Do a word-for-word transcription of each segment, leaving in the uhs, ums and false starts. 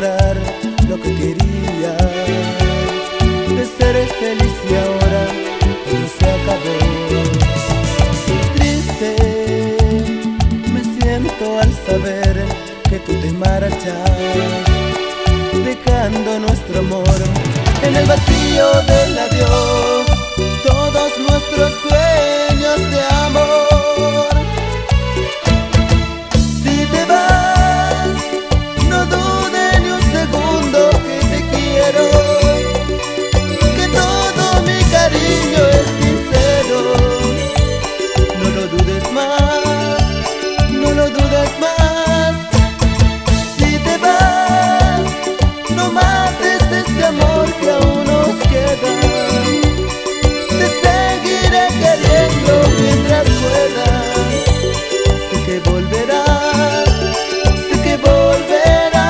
lograr lo que quería, de ser feliz, y ahora todo se acabó. Triste me siento al saber que tú te marchas, dejando nuestro amor en el vacío del adiós, todos nuestros sueños de amor. Si te vas, no dude ni un segundo que te quiero, que todo mi cariño es sincero. No lo dudes más, no lo dudes más. Si te vas, no mates este amor que aún nos queda. Te seguiré queriendo mientras pueda. Sé que volverás, sé que volverás.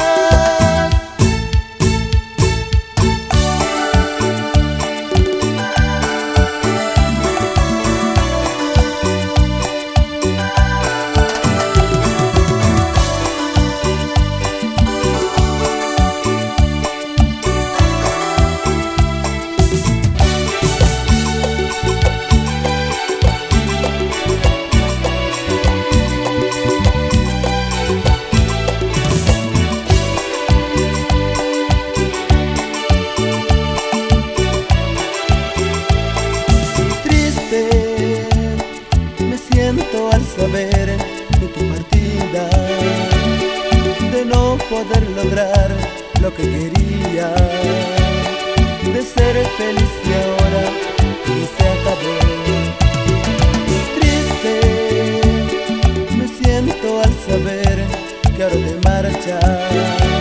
Al saber de tu partida, de no poder lograr lo que quería, de ser feliz, y ahora todo se acabó. Triste me siento al saber que ahora te marchas,